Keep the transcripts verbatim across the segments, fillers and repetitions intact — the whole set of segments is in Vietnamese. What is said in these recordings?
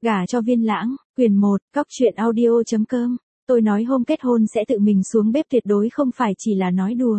Gả cho Viên Lãng, quyền một, cóc truyện audio chấm com. Tôi nói hôm kết hôn sẽ tự mình xuống bếp tuyệt đối không phải chỉ là nói đùa.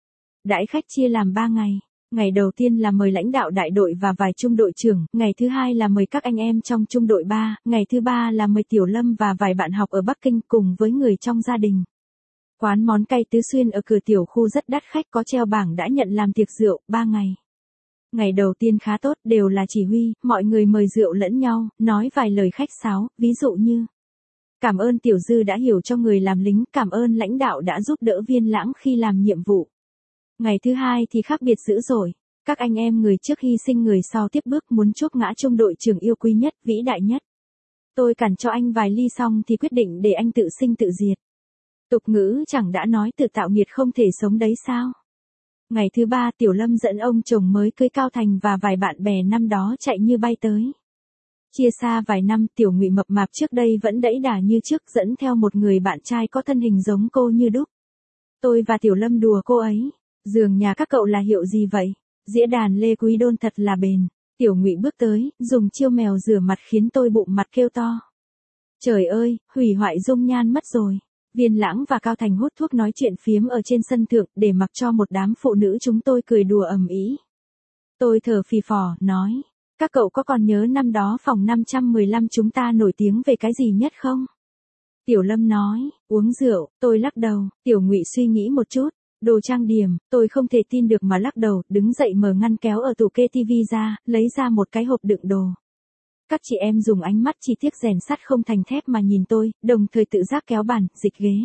Đãi khách chia làm ba ngày. Ngày đầu tiên là mời lãnh đạo đại đội và vài trung đội trưởng, ngày thứ hai là mời các anh em trong trung đội ba, ngày thứ ba là mời Tiểu Lâm và vài bạn học ở Bắc Kinh cùng với người trong gia đình. Quán món cay Tứ Xuyên ở cửa tiểu khu rất đắt khách, có treo bảng đã nhận làm tiệc rượu, ba ngày. Ngày đầu tiên khá tốt, đều là chỉ huy, mọi người mời rượu lẫn nhau, nói vài lời khách sáo, ví dụ như: cảm ơn Tiểu Dư đã hiểu cho người làm lính, cảm ơn lãnh đạo đã giúp đỡ Viên Lãng khi làm nhiệm vụ. Ngày thứ hai thì khác biệt dữ dội, các anh em người trước hy sinh người sau tiếp bước muốn chuốc ngã trung đội trưởng yêu quý nhất, vĩ đại nhất. Tôi cản cho anh vài ly xong thì quyết định để anh tự sinh tự diệt. Tục ngữ chẳng đã nói tự tạo nghiệt không thể sống đấy sao? Ngày thứ ba Tiểu Lâm dẫn ông chồng mới cưới Cao Thành và vài bạn bè năm đó chạy như bay tới. Chia xa vài năm, Tiểu Ngụy mập mạp trước đây vẫn đẫy đà như trước, dẫn theo một người bạn trai có thân hình giống cô như đúc. Tôi và Tiểu Lâm đùa cô ấy: giường nhà các cậu là hiệu gì vậy? Dĩa đàn Lê Quý Đôn thật là bền. Tiểu Ngụy bước tới, dùng chiêu mèo rửa mặt khiến tôi bụng mặt kêu to. Trời ơi, hủy hoại dung nhan mất rồi. Viên Lãng và Cao Thành hút thuốc nói chuyện phiếm ở trên sân thượng, để mặc cho một đám phụ nữ chúng tôi cười đùa ầm ĩ. Tôi thở phì phò, nói: các cậu có còn nhớ năm đó phòng năm trăm mười lăm chúng ta nổi tiếng về cái gì nhất không? Tiểu Lâm nói: uống rượu. Tôi lắc đầu. Tiểu Ngụy suy nghĩ một chút: đồ trang điểm. Tôi không thể tin được mà lắc đầu, đứng dậy mở ngăn kéo ở tủ kê tivi ra, lấy ra một cái hộp đựng đồ. Các chị em dùng ánh mắt chi tiết rèn sắt không thành thép mà nhìn tôi, đồng thời tự giác kéo bàn, dịch ghế.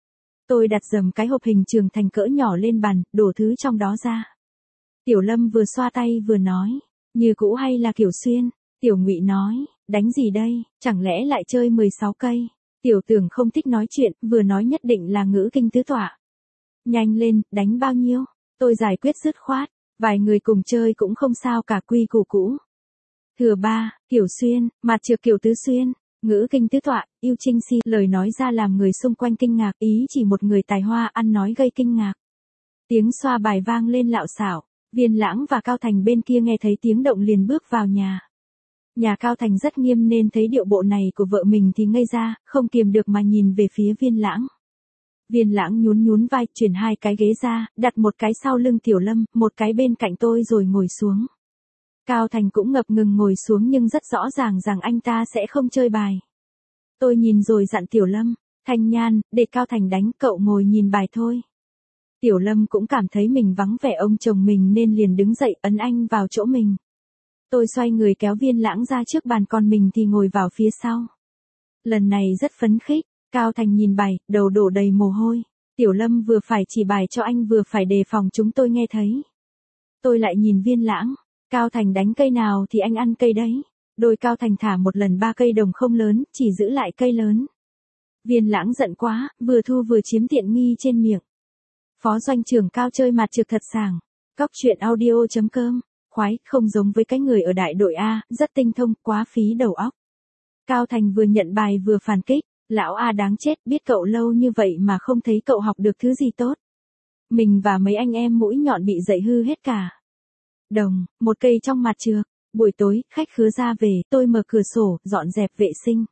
Tôi đặt dầm cái hộp hình trường thành cỡ nhỏ lên bàn, đổ thứ trong đó ra. Tiểu Lâm vừa xoa tay vừa nói: như cũ hay là kiểu xuyên? Tiểu Ngụy nói: đánh gì đây, chẳng lẽ lại chơi mười sáu cây? Tiểu Tưởng không thích nói chuyện, vừa nói nhất định là ngữ kinh tứ tọa. Nhanh lên, đánh bao nhiêu? Tôi giải quyết dứt khoát. Vài người cùng chơi cũng không sao cả, quy củ cũ. Thừa ba, kiểu xuyên, mặt trược kiểu tứ xuyên, ngữ kinh tứ tọa, yêu trinh si. Lời nói ra làm người xung quanh kinh ngạc, ý chỉ một người tài hoa ăn nói gây kinh ngạc. Tiếng xoa bài vang lên lạo xảo. Viên Lãng và Cao Thành bên kia nghe thấy tiếng động liền bước vào nhà. Nhà Cao Thành rất nghiêm nên thấy điệu bộ này của vợ mình thì ngây ra, không kiềm được mà nhìn về phía Viên Lãng. Viên Lãng nhún nhún vai, chuyển hai cái ghế ra, đặt một cái sau lưng Tiểu Lâm, một cái bên cạnh tôi rồi ngồi xuống. Cao Thành cũng ngập ngừng ngồi xuống nhưng rất rõ ràng rằng anh ta sẽ không chơi bài. Tôi nhìn rồi dặn Tiểu Lâm: Thanh Nhan, để Cao Thành đánh, cậu ngồi nhìn bài thôi. Tiểu Lâm cũng cảm thấy mình vắng vẻ ông chồng mình nên liền đứng dậy ấn anh vào chỗ mình. Tôi xoay người kéo Viên Lãng ra trước bàn, còn mình thì ngồi vào phía sau. Lần này rất phấn khích. Cao Thành nhìn bài, đầu đổ đầy mồ hôi. Tiểu Lâm vừa phải chỉ bài cho anh vừa phải đề phòng chúng tôi nghe thấy. Tôi lại nhìn Viên Lãng. Cao Thành đánh cây nào thì anh ăn cây đấy. Đôi Cao Thành thả một lần ba cây đồng không lớn, chỉ giữ lại cây lớn. Viên Lãng giận quá, vừa thu vừa chiếm tiện nghi trên miệng. Phó doanh trưởng Cao chơi mặt trược thật sảng. Cóc truyện audio chấm com. Khoái, không giống với cái người ở đại đội A, rất tinh thông, quá phí đầu óc. Cao Thành vừa nhận bài vừa phản kích. Lão A đáng chết, biết cậu lâu như vậy mà không thấy cậu học được thứ gì tốt. Mình và mấy anh em mũi nhọn bị dạy hư hết cả. Đồng, một cây trong mặt trược. Buổi tối, khách khứa ra về, tôi mở cửa sổ, dọn dẹp vệ sinh.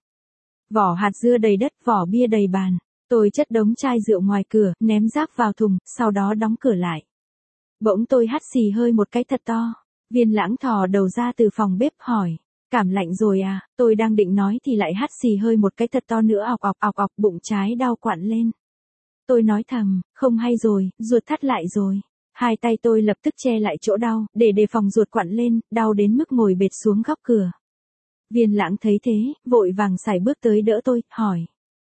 Vỏ hạt dưa đầy đất, vỏ bia đầy bàn. Tôi chất đống chai rượu ngoài cửa, ném rác vào thùng, sau đó đóng cửa lại. Bỗng tôi hắt xì hơi một cái thật to. Viên Lãng thò đầu ra từ phòng bếp hỏi: cảm lạnh rồi à? Tôi đang định nói thì lại hắt xì hơi một cái thật to nữa, ọc ọc ọc ọc, bụng trái đau quặn lên. Tôi nói thầm: không hay rồi, ruột thắt lại rồi. Hai tay tôi lập tức che lại chỗ đau, để đề phòng ruột quặn lên, đau đến mức ngồi bệt xuống góc cửa. Viên Lãng thấy thế, vội vàng sải bước tới đỡ tôi, hỏi: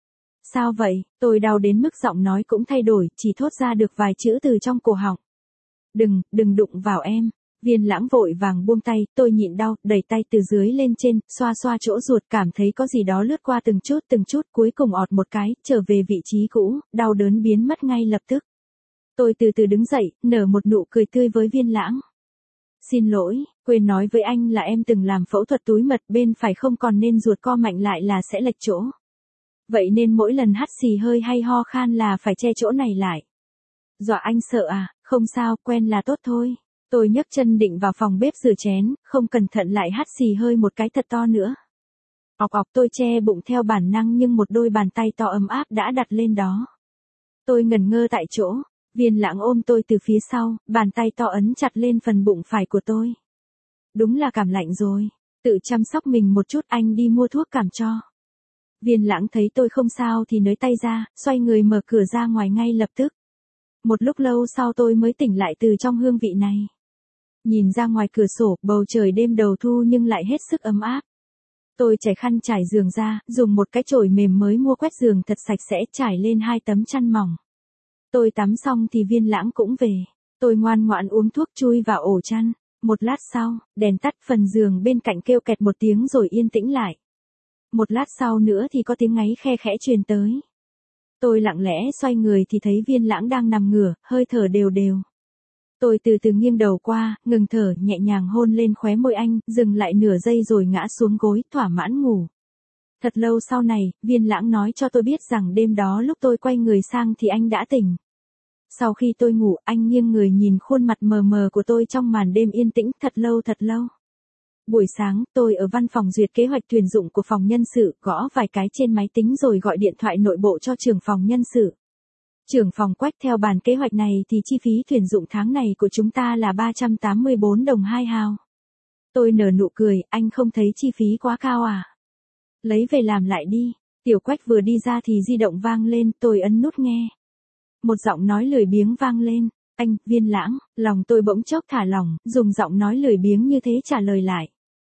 sao vậy? Tôi đau đến mức giọng nói cũng thay đổi, chỉ thốt ra được vài chữ từ trong cổ họng. Đừng, đừng đụng vào em. Viên Lãng vội vàng buông tay, tôi nhịn đau, đẩy tay từ dưới lên trên, xoa xoa chỗ ruột, cảm thấy có gì đó lướt qua từng chút từng chút, cuối cùng ọt một cái, trở về vị trí cũ, đau đớn biến mất ngay lập tức. Tôi từ từ đứng dậy, nở một nụ cười tươi với Viên Lãng. Xin lỗi, quên nói với anh là em từng làm phẫu thuật túi mật bên phải không, còn nên ruột co mạnh lại là sẽ lệch chỗ. Vậy nên mỗi lần hắt xì hơi hay ho khan là phải che chỗ này lại. Dọa anh sợ à? Không sao, quen là tốt thôi. Tôi nhấc chân định vào phòng bếp rửa chén, không cẩn thận lại hắt xì hơi một cái thật to nữa. Ọc ọc tôi che bụng theo bản năng nhưng một đôi bàn tay to ấm áp đã đặt lên đó. Tôi ngẩn ngơ tại chỗ, Viên Lãng ôm tôi từ phía sau, bàn tay to ấn chặt lên phần bụng phải của tôi. Đúng là cảm lạnh rồi, tự chăm sóc mình một chút, anh đi mua thuốc cảm cho. Viên Lãng thấy tôi không sao thì nới tay ra, xoay người mở cửa ra ngoài ngay lập tức. Một lúc lâu sau tôi mới tỉnh lại từ trong hương vị này. Nhìn ra ngoài cửa sổ, bầu trời đêm đầu thu nhưng lại hết sức ấm áp. Tôi trải khăn trải giường ra, dùng một cái chổi mềm mới mua quét giường thật sạch sẽ, trải lên hai tấm chăn mỏng. Tôi tắm xong thì Viên Lãng cũng về. Tôi ngoan ngoãn uống thuốc chui vào ổ chăn. Một lát sau, đèn tắt, phần giường bên cạnh kêu kẹt một tiếng rồi yên tĩnh lại. Một lát sau nữa thì có tiếng ngáy khe khẽ truyền tới. Tôi lặng lẽ xoay người thì thấy Viên Lãng đang nằm ngửa, hơi thở đều đều. Tôi từ từ nghiêng đầu qua, ngừng thở, nhẹ nhàng hôn lên khóe môi anh, dừng lại nửa giây rồi ngã xuống gối, thỏa mãn ngủ. Thật lâu sau này, Viên Lãng nói cho tôi biết rằng đêm đó lúc tôi quay người sang thì anh đã tỉnh. Sau khi tôi ngủ, anh nghiêng người nhìn khuôn mặt mờ mờ của tôi trong màn đêm yên tĩnh thật lâu thật lâu. Buổi sáng, tôi ở văn phòng duyệt kế hoạch tuyển dụng của phòng nhân sự, gõ vài cái trên máy tính rồi gọi điện thoại nội bộ cho trưởng phòng nhân sự. Trưởng phòng Quách, theo bản kế hoạch này thì chi phí tuyển dụng tháng này của chúng ta là ba trăm tám mươi bốn đồng hai hào. Tôi nở nụ cười, anh không thấy chi phí quá cao à? Lấy về làm lại đi. Tiểu Quách vừa đi ra thì di động vang lên, tôi ấn nút nghe. Một giọng nói lười biếng vang lên, anh, Viên Lãng, lòng tôi bỗng chốc thả lỏng, dùng giọng nói lười biếng như thế trả lời lại.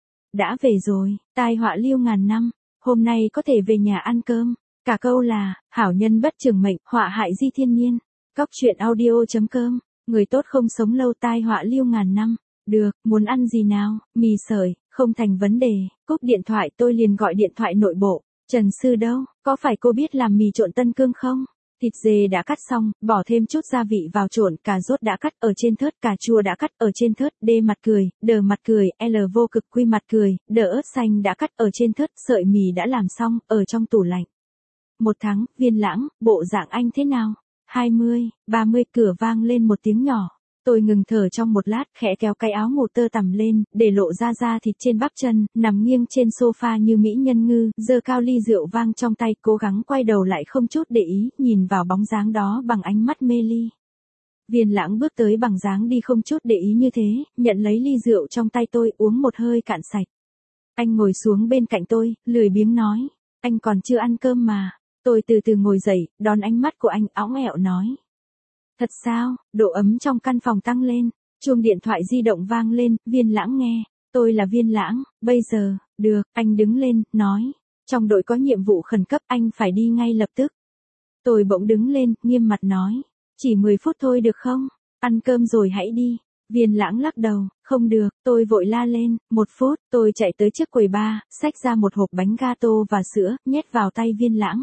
Đã về rồi, tai họa lưu ngàn năm, hôm nay có thể về nhà ăn cơm. Cả câu là, hảo nhân bất trường mệnh, họa hại di thiên nhiên. Cóc truyện audio chấm com, người tốt không sống lâu, tai họa lưu ngàn năm. Được, muốn ăn gì nào, mì sợi, không thành vấn đề. Cúp điện thoại tôi liền gọi điện thoại nội bộ. Trần Sư đâu, có phải cô biết làm mì trộn Tân Cương không? Thịt dê đã cắt xong, bỏ thêm chút gia vị vào trộn, cà rốt đã cắt ở trên thớt, cà chua đã cắt ở trên thớt, D mặt cười, đờ mặt cười, L vô cực quy mặt cười, đờ ớt xanh đã cắt ở trên thớt, sợi mì đã làm xong, ở trong tủ lạnh. Một tháng, Viên Lãng, bộ dạng anh thế nào? hai mươi, ba mươi, cửa vang lên một tiếng nhỏ. Tôi ngừng thở trong một lát, khẽ kéo cái áo ngủ tơ tằm lên, để lộ ra da thịt trên bắp chân, nằm nghiêng trên sofa như mỹ nhân ngư, giơ cao ly rượu vang trong tay, cố gắng quay đầu lại không chút để ý, nhìn vào bóng dáng đó bằng ánh mắt mê ly. Viên Lãng bước tới bằng dáng đi không chút để ý như thế, nhận lấy ly rượu trong tay tôi, uống một hơi cạn sạch. Anh ngồi xuống bên cạnh tôi, lười biếng nói, anh còn chưa ăn cơm mà. Tôi từ từ ngồi dậy, đón ánh mắt của anh, óng ẹo nói. Thật sao? Độ ấm trong căn phòng tăng lên. Chuông điện thoại di động vang lên, Viên Lãng nghe. Tôi là Viên Lãng, bây giờ, được, anh đứng lên, nói. Trong đội có nhiệm vụ khẩn cấp, anh phải đi ngay lập tức. Tôi bỗng đứng lên, nghiêm mặt nói. Chỉ mười phút thôi được không? Ăn cơm rồi hãy đi. Viên Lãng lắc đầu, không được, tôi vội la lên, một phút, tôi chạy tới trước quầy bar, xách ra một hộp bánh gato và sữa, nhét vào tay Viên Lãng.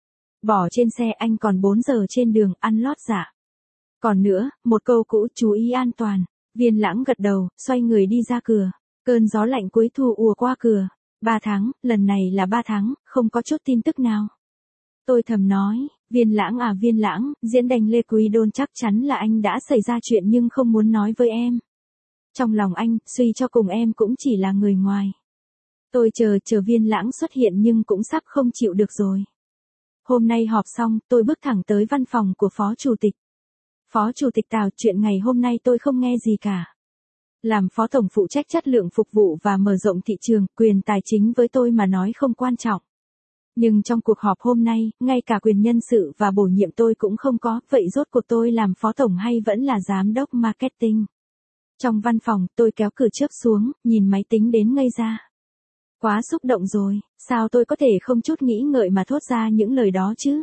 Bỏ trên xe, anh còn bốn giờ trên đường, ăn lót dạ. Còn nữa, một câu cũ, chú ý an toàn. Viên Lãng gật đầu, xoay người đi ra cửa. Cơn gió lạnh cuối thu ùa qua cửa. Ba tháng, lần này là ba tháng, không có chút tin tức nào. Tôi thầm nói, Viên Lãng à Viên Lãng, diễn đành Lê Quý Đôn chắc chắn là anh đã xảy ra chuyện nhưng không muốn nói với em. Trong lòng anh, suy cho cùng em cũng chỉ là người ngoài. Tôi chờ chờ Viên Lãng xuất hiện nhưng cũng sắp không chịu được rồi. Hôm nay họp xong, tôi bước thẳng tới văn phòng của Phó Chủ tịch. Phó Chủ tịch Tào, chuyện ngày hôm nay tôi không nghe gì cả. Làm Phó Tổng phụ trách chất lượng phục vụ và mở rộng thị trường, quyền tài chính với tôi mà nói không quan trọng. Nhưng trong cuộc họp hôm nay, ngay cả quyền nhân sự và bổ nhiệm tôi cũng không có, vậy rốt cuộc tôi làm Phó Tổng hay vẫn là Giám đốc Marketing? Trong văn phòng, tôi kéo cửa trước xuống, nhìn máy tính đến ngây ra. Quá xúc động rồi, sao tôi có thể không chút nghĩ ngợi mà thốt ra những lời đó chứ?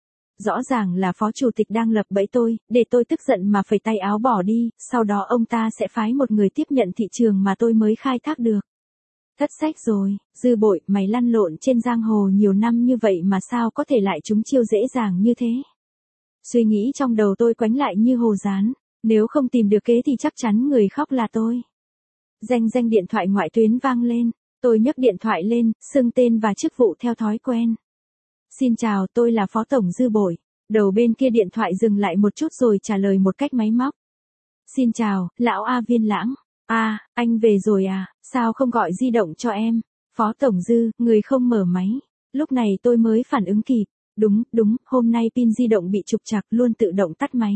Rõ ràng là Phó Chủ tịch đang lập bẫy tôi, để tôi tức giận mà phẩy tay áo bỏ đi, sau đó ông ta sẽ phái một người tiếp nhận thị trường mà tôi mới khai thác được. Thất sách rồi, Dư Bội, mày lăn lộn trên giang hồ nhiều năm như vậy mà sao có thể lại trúng chiêu dễ dàng như thế? Suy nghĩ trong đầu tôi quánh lại như hồ dán, nếu không tìm được kế thì chắc chắn người khóc là tôi. Reng reng điện thoại ngoại tuyến vang lên, tôi nhấc điện thoại lên, xưng tên và chức vụ theo thói quen. Xin chào, tôi là Phó Tổng Dư Bội. Đầu bên kia điện thoại dừng lại một chút rồi trả lời một cách máy móc. Xin chào, lão A Viên Lãng. À, anh về rồi à, sao không gọi di động cho em? Phó Tổng Dư, người không mở máy. Lúc này tôi mới phản ứng kịp. Đúng, đúng, hôm nay pin di động bị trục trặc luôn tự động tắt máy.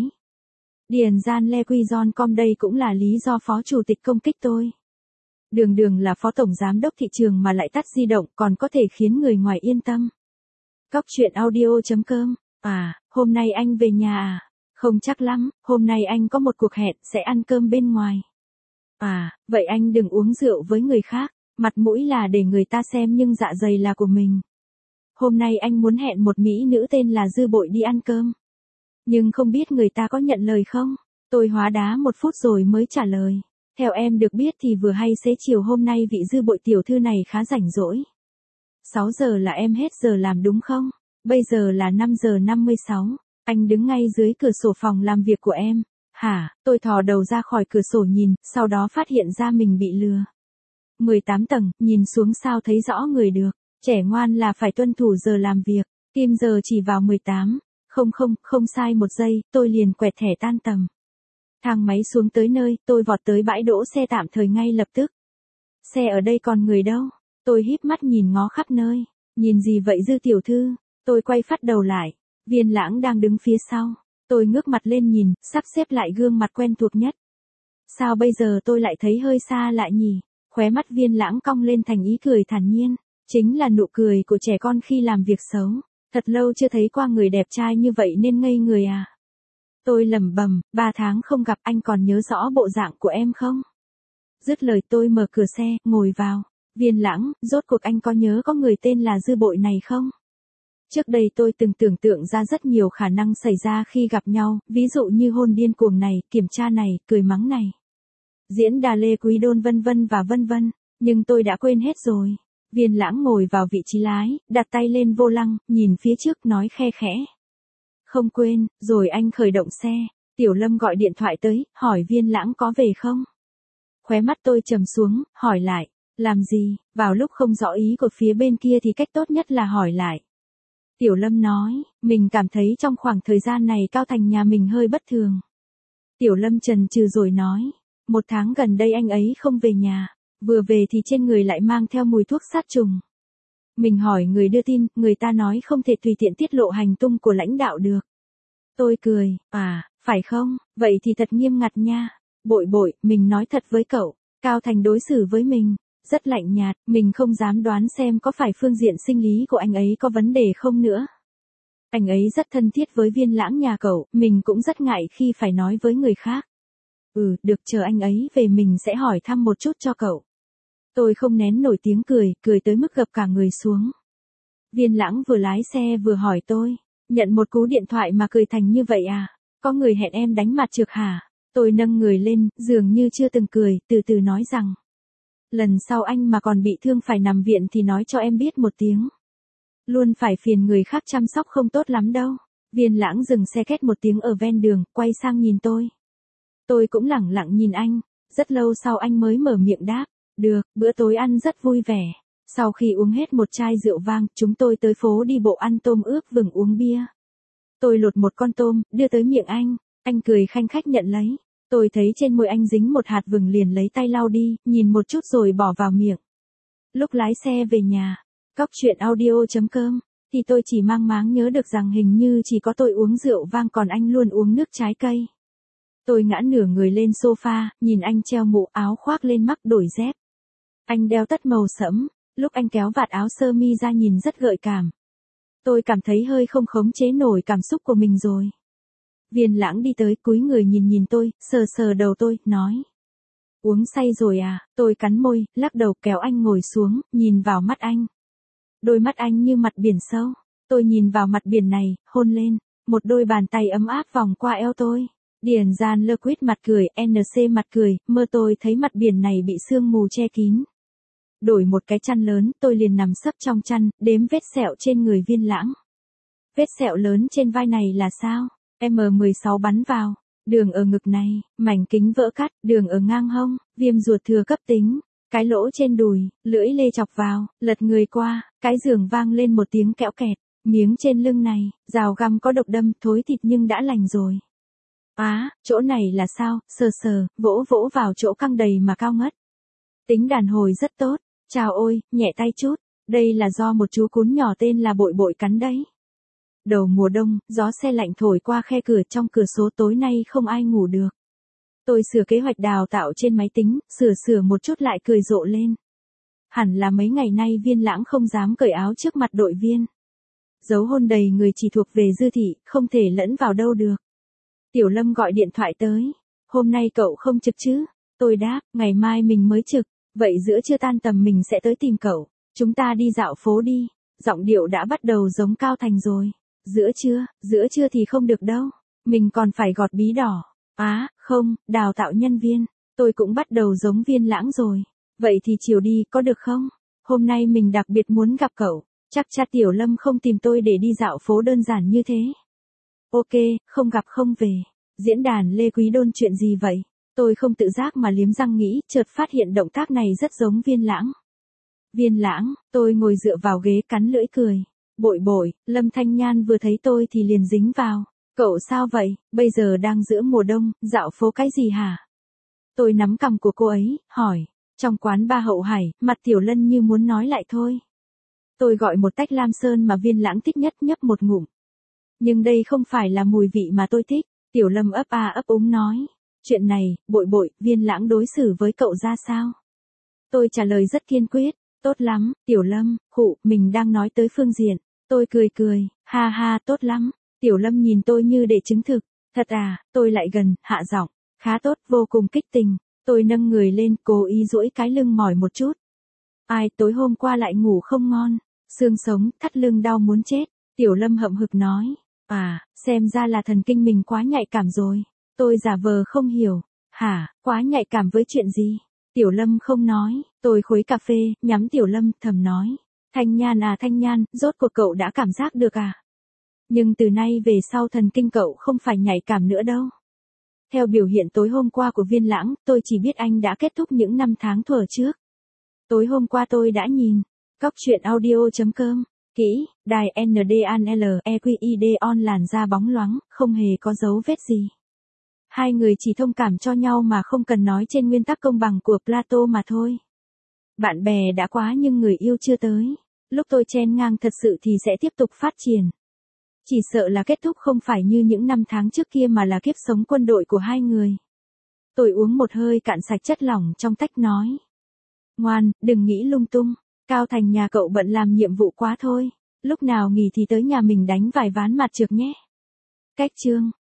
Điền Gian Le Quy Gion Com đây cũng là lý do Phó Chủ tịch công kích tôi. Đường đường là Phó Tổng Giám đốc thị trường mà lại tắt di động còn có thể khiến người ngoài yên tâm. Cóc truyện audio.com. À, hôm nay anh về nhà à? Không chắc lắm, hôm nay anh có một cuộc hẹn sẽ ăn cơm bên ngoài. À, vậy anh đừng uống rượu với người khác, mặt mũi là để người ta xem nhưng dạ dày là của mình. Hôm nay anh muốn hẹn một mỹ nữ tên là Dư Bội đi ăn cơm. Nhưng không biết người ta có nhận lời không? Tôi hóa đá một phút rồi mới trả lời. Theo em được biết thì vừa hay xế chiều hôm nay vị Dư Bội tiểu thư này khá rảnh rỗi. sáu giờ là em hết giờ làm đúng không? Bây giờ là năm giờ năm mươi sáu. Anh đứng ngay dưới cửa sổ phòng làm việc của em. Hả? Tôi thò đầu ra khỏi cửa sổ nhìn, sau đó phát hiện ra mình bị lừa. mười tám tầng, nhìn xuống sao thấy rõ người được. Trẻ ngoan là phải tuân thủ giờ làm việc. Kim giờ chỉ vào mười tám. Không không, không sai một giây, tôi liền quẹt thẻ tan tầm. Thang máy xuống tới nơi, tôi vọt tới bãi đỗ xe tạm thời ngay lập tức. Xe ở đây còn người đâu? Tôi híp mắt nhìn ngó khắp nơi. Nhìn gì vậy Dư tiểu thư? Tôi quay phát đầu lại. Viên Lãng đang đứng phía sau. Tôi ngước mặt lên nhìn, sắp xếp lại gương mặt quen thuộc nhất. Sao bây giờ tôi lại thấy hơi xa lạ nhỉ? Khóe mắt Viên Lãng cong lên thành ý cười thản nhiên. Chính là nụ cười của trẻ con khi làm việc xấu. Thật lâu chưa thấy qua người đẹp trai như vậy nên ngây người à. Tôi lẩm bẩm, ba tháng không gặp anh còn nhớ rõ bộ dạng của em không? Dứt lời tôi mở cửa xe, ngồi vào. Viên Lãng, rốt cuộc anh có nhớ có người tên là Dư Bội này không? Trước đây tôi từng tưởng tượng ra rất nhiều khả năng xảy ra khi gặp nhau, ví dụ như hôn điên cuồng này, kiểm tra này, cười mắng này. Diễn đà lê quý đôn vân vân và vân vân, nhưng tôi đã quên hết rồi. Viên Lãng ngồi vào vị trí lái, đặt tay lên vô lăng, nhìn phía trước nói khe khẽ. Không quên, rồi anh khởi động xe. Tiểu Lâm gọi điện thoại tới, hỏi Viên Lãng có về không? Khóe mắt tôi trầm xuống, hỏi lại. Làm gì? Vào lúc không rõ ý của phía bên kia thì cách tốt nhất là hỏi lại. Tiểu Lâm nói, mình cảm thấy trong khoảng thời gian này Cao Thành nhà mình hơi bất thường. Tiểu Lâm chần chừ rồi nói, một tháng gần đây anh ấy không về nhà, vừa về thì trên người lại mang theo mùi thuốc sát trùng. Mình hỏi người đưa tin, người ta nói không thể tùy tiện tiết lộ hành tung của lãnh đạo được. Tôi cười, à, phải không, vậy thì thật nghiêm ngặt nha. Bội bội, mình nói thật với cậu, Cao Thành đối xử với mình rất lạnh nhạt, mình không dám đoán xem có phải phương diện sinh lý của anh ấy có vấn đề không nữa. Anh ấy rất thân thiết với Viên Lãng nhà cậu, mình cũng rất ngại khi phải nói với người khác. Ừ, được, chờ anh ấy về mình sẽ hỏi thăm một chút cho cậu. Tôi không nén nổi tiếng cười, cười tới mức gập cả người xuống. Viên Lãng vừa lái xe vừa hỏi tôi, nhận một cú điện thoại mà cười thành như vậy à? Có người hẹn em đánh mặt trược hả? Tôi nâng người lên, dường như chưa từng cười, từ từ nói rằng. Lần sau anh mà còn bị thương phải nằm viện thì nói cho em biết một tiếng. Luôn phải phiền người khác chăm sóc không tốt lắm đâu. Viên Lãng dừng xe két một tiếng ở ven đường, quay sang nhìn tôi. Tôi cũng lẳng lặng nhìn anh, rất lâu sau anh mới mở miệng đáp. Được, bữa tối ăn rất vui vẻ. Sau khi uống hết một chai rượu vang, chúng tôi tới phố đi bộ ăn tôm ướp vừng uống bia. Tôi lột một con tôm, đưa tới miệng anh, anh cười khanh khách nhận lấy. Tôi thấy trên môi anh dính một hạt vừng liền lấy tay lau đi, nhìn một chút rồi bỏ vào miệng. Lúc lái xe về nhà, cóc truyện audio.com, thì tôi chỉ mang máng nhớ được rằng hình như chỉ có tôi uống rượu vang còn anh luôn uống nước trái cây. Tôi ngã nửa người lên sofa, nhìn anh treo mũ áo khoác lên mắc đổi dép. Anh đeo tất màu sẫm, lúc anh kéo vạt áo sơ mi ra nhìn rất gợi cảm. Tôi cảm thấy hơi không khống chế nổi cảm xúc của mình rồi. Viên Lãng đi tới cúi người nhìn nhìn tôi, sờ sờ đầu tôi, nói. Uống say rồi à? Tôi cắn môi, lắc đầu kéo anh ngồi xuống, nhìn vào mắt anh. Đôi mắt anh như mặt biển sâu. Tôi nhìn vào mặt biển này, hôn lên. Một đôi bàn tay ấm áp vòng qua eo tôi. Điền Gian lơ quýt mặt cười, en xê mặt cười, mơ tôi thấy mặt biển này bị sương mù che kín. Đổi một cái chăn lớn, tôi liền nằm sấp trong chăn, đếm vết sẹo trên người Viên Lãng. Vết sẹo lớn trên vai này là sao? em mười sáu bắn vào, đường ở ngực này, mảnh kính vỡ cắt, đường ở ngang hông, viêm ruột thừa cấp tính, cái lỗ trên đùi, lưỡi lê chọc vào, lật người qua, cái giường vang lên một tiếng kẽo kẹt, miếng trên lưng này, rào găm có độc đâm, thối thịt nhưng đã lành rồi. Á, à, chỗ này là sao, sờ sờ, vỗ vỗ vào chỗ căng đầy mà cao ngất. Tính đàn hồi rất tốt, Chào ôi, nhẹ tay chút, đây là do một chú cún nhỏ tên là Bội Bội cắn đấy. Đầu mùa đông, gió se lạnh thổi qua khe cửa trong cửa sổ tối nay không ai ngủ được. Tôi sửa kế hoạch đào tạo trên máy tính, sửa sửa một chút lại cười rộ lên. Hẳn là mấy ngày nay Viên Lãng không dám cởi áo trước mặt đội viên. Dấu hôn đầy người chỉ thuộc về Dư Thị, không thể lẫn vào đâu được. Tiểu Lâm gọi điện thoại tới. Hôm nay cậu không trực chứ? Tôi đáp, ngày mai mình mới trực. Vậy giữa trưa tan tầm mình sẽ tới tìm cậu. Chúng ta đi dạo phố đi. Giọng điệu đã bắt đầu giống Cao Thành rồi. Giữa trưa, giữa trưa thì không được đâu. Mình còn phải gọt bí đỏ. Á, à, không, đào tạo nhân viên. Tôi cũng bắt đầu giống Viên Lãng rồi. Vậy thì chiều đi, có được không? Hôm nay mình đặc biệt muốn gặp cậu. Chắc cha Tiểu Lâm không tìm tôi để đi dạo phố đơn giản như thế. Ok, không gặp không về. Diễn đàn Lê Quý Đôn chuyện gì vậy? Tôi không tự giác mà liếm răng nghĩ, chợt phát hiện động tác này rất giống Viên Lãng. Viên Lãng, tôi ngồi dựa vào ghế cắn lưỡi cười. Bội Bội, Lâm Thanh Nhan vừa thấy tôi thì liền dính vào. Cậu sao vậy, bây giờ đang giữa mùa đông, dạo phố cái gì hả? Tôi nắm cằm của cô ấy, hỏi. Trong quán ba Hậu Hải, mặt Tiểu Lân như muốn nói lại thôi. Tôi gọi một tách Lam Sơn mà Viên Lãng thích nhất, nhấp một ngụm. Nhưng đây không phải là mùi vị mà tôi thích. Tiểu Lâm ấp a ấp úng nói. Chuyện này, Bội Bội, Viên Lãng đối xử với cậu ra sao? Tôi trả lời rất kiên quyết. Tốt lắm, Tiểu Lâm, khụ, mình đang nói tới phương diện. Tôi cười cười, ha ha, tốt lắm. Tiểu Lâm nhìn tôi như để chứng thực. Thật à, tôi lại gần, hạ giọng. Khá tốt, vô cùng kích tình. Tôi nâng người lên, cố ý duỗi cái lưng mỏi một chút. Ai, tối hôm qua lại ngủ không ngon. Xương sống, thắt lưng đau muốn chết. Tiểu Lâm hậm hực nói. À, xem ra là thần kinh mình quá nhạy cảm rồi. Tôi giả vờ không hiểu. Hả, quá nhạy cảm với chuyện gì? Tiểu Lâm không nói. Tôi khuấy cà phê, nhắm Tiểu Lâm, thầm nói. Thanh Nhan à Thanh Nhan, rốt cuộc cậu đã cảm giác được à? Nhưng từ nay về sau thần kinh cậu không phải nhạy cảm nữa đâu. Theo biểu hiện tối hôm qua của Viên Lãng, tôi chỉ biết anh đã kết thúc những năm tháng thuở trước. Tối hôm qua tôi đã nhìn. Cóc truyện audio chấm com. Kỹ, đài en đê a en lờ e quy i đê on làn da bóng loáng, không hề có dấu vết gì. Hai người chỉ thông cảm cho nhau mà không cần nói trên nguyên tắc công bằng của Plato mà thôi. Bạn bè đã quá nhưng người yêu chưa tới. Lúc tôi chen ngang thật sự thì sẽ tiếp tục phát triển. Chỉ sợ là kết thúc không phải như những năm tháng trước kia mà là kiếp sống quân đội của hai người. Tôi uống một hơi cạn sạch chất lỏng trong tách nói. Ngoan, đừng nghĩ lung tung. Cao Thành nhà cậu bận làm nhiệm vụ quá thôi. Lúc nào nghỉ thì tới nhà mình đánh vài ván mặt trược nhé. Cách chương.